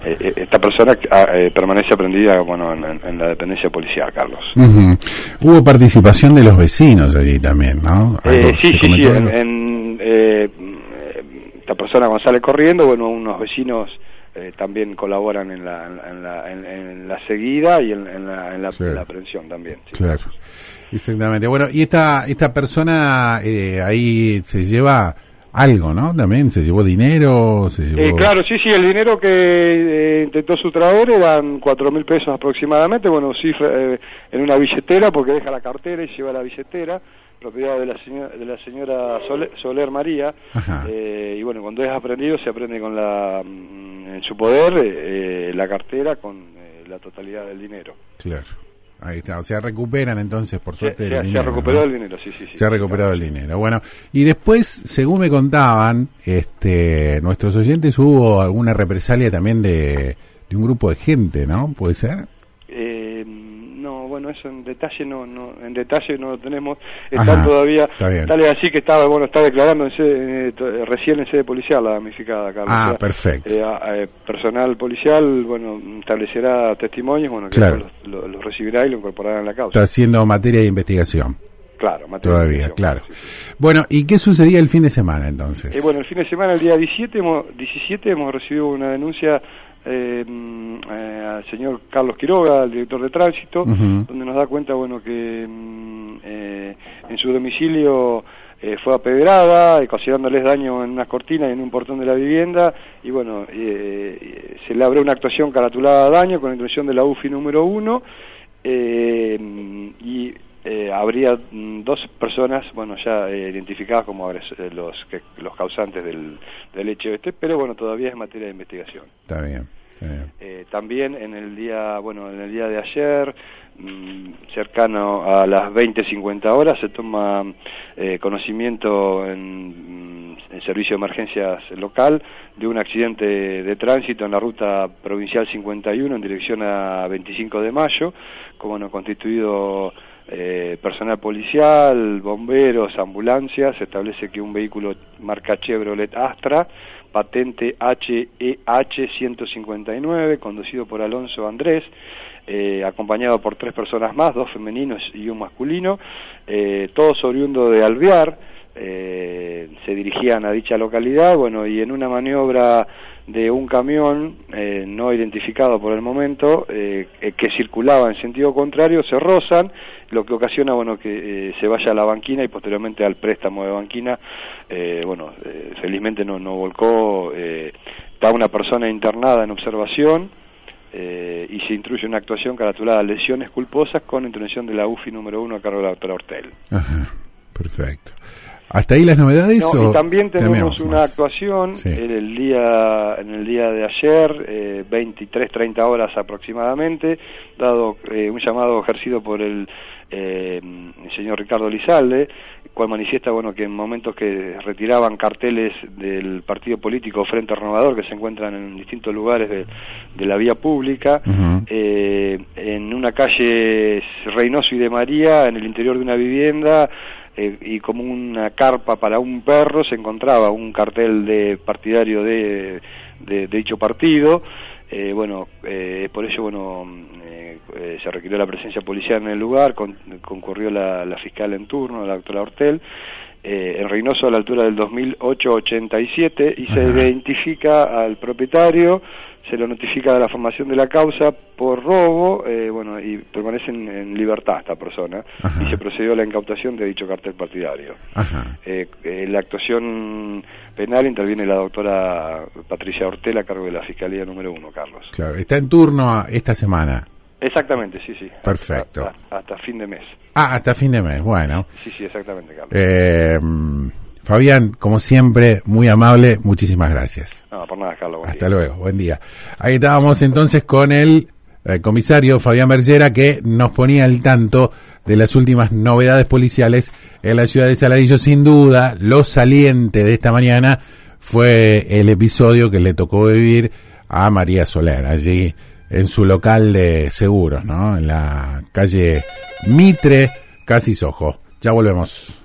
esta persona permanece aprendida, bueno, en la dependencia policial, Carlos. Uh-huh. Hubo participación de los vecinos allí también, ¿no? Sí. Esta persona cuando sale corriendo, bueno, unos vecinos también colaboran en la seguida y en la aprehensión también. Sí. Claro, exactamente. Bueno, y esta persona ahí se lleva algo, ¿no? También se llevó dinero, claro, sí, el dinero que intentó sustraer eran 4.000 pesos aproximadamente, bueno, cifra en una billetera, porque deja la cartera y lleva la billetera, propiedad de la señora Soler María, y bueno, cuando es aprendido se aprende con en su poder la cartera con la totalidad del dinero. Claro. Ahí está, o sea, recuperan entonces, por suerte, el dinero. Se ha recuperado, ¿no? El dinero, sí. Se ha recuperado el dinero. Bueno, y después, según me contaban, nuestros oyentes, hubo alguna represalia también de un grupo de gente, ¿no? ¿Puede ser? No, bueno, eso en detalle no lo tenemos. Están todavía, tal es así que está declarando recién en sede policial la damnificada, Carlos. Perfecto. Personal policial, bueno, establecerá testimonios, bueno, que claro, los recibirá y lo incorporará en la causa. Está haciendo materia de investigación. Claro, todavía, claro. Sí. Bueno, ¿y qué sucedía el fin de semana entonces? Bueno, el fin de semana, el día 17 hemos recibido una denuncia al señor Carlos Quiroga, el director de tránsito, donde nos da cuenta, bueno, que en su domicilio fue apedrada, ocasionándoles daño en unas cortinas y en un portón de la vivienda, y bueno, se le abrió una actuación caratulada daño con la introducción de la UFI número 1, y habría dos personas, bueno, ya identificadas como los causantes del hecho pero bueno, todavía es materia de investigación. Está bien. También en el día de ayer, cercano a las 20:50 horas, se toma conocimiento en servicio de emergencias local de un accidente de tránsito en la ruta provincial 51 en dirección a 25 de mayo, como constituido personal policial, bomberos, ambulancias. Se establece que un vehículo marca Chevrolet Astra, patente HEH 159, conducido por Alonso Andrés, acompañado por 3 personas más, 2 femeninos y un masculino, todos oriundos de Alvear, se dirigían a dicha localidad, bueno, y en una maniobra de un camión no identificado por el momento, que circulaba en sentido contrario, se rozan, lo que ocasiona, bueno, que se vaya a la banquina y posteriormente al préstamo de banquina. Felizmente no volcó, está una persona internada en observación, y se instruye una actuación caratulada lesiones culposas con intervención de la UFI número 1 a cargo de la doctora Hortel. Ajá, perfecto. ¿Hasta ahí las novedades? No, y también tenemos una actuación en el día de ayer, 23:30 horas aproximadamente, dado un llamado ejercido por el señor Ricardo Lizalde, cual manifiesta, bueno, que en momentos que retiraban carteles del partido político Frente Renovador, que se encuentran en distintos lugares de la vía pública, en una calle Reynoso y de María, en el interior de una vivienda, y como una carpa para un perro, se encontraba un cartel de partidario de dicho partido. Por ello, bueno, se requirió la presencia policial en el lugar, concurrió la fiscal en turno, la doctora Hortel, en Reynoso a la altura del 2887, y se identifica al propietario, se lo notifica de la formación de la causa por robo, y permanece en libertad esta persona, y se procedió a la incautación de dicho cartel partidario. La actuación penal interviene la doctora Patricia Hortel a cargo de la Fiscalía número 1, Carlos. Claro, está en turno esta semana. Exactamente, sí. Perfecto. Hasta fin de mes. Hasta fin de mes, bueno. Sí, exactamente, Carlos. Fabián, como siempre, muy amable, muchísimas gracias. No, por nada, Carlos. Hasta luego, buen día. Ahí estábamos entonces con el comisario Fabián Bergera, que nos ponía al tanto de las últimas novedades policiales en la ciudad de Saladillo. Sin duda, lo saliente de esta mañana fue el episodio que le tocó vivir a María Soler, allí en su local de seguros, ¿no? En la calle Mitre, casi Sojo. Ya volvemos.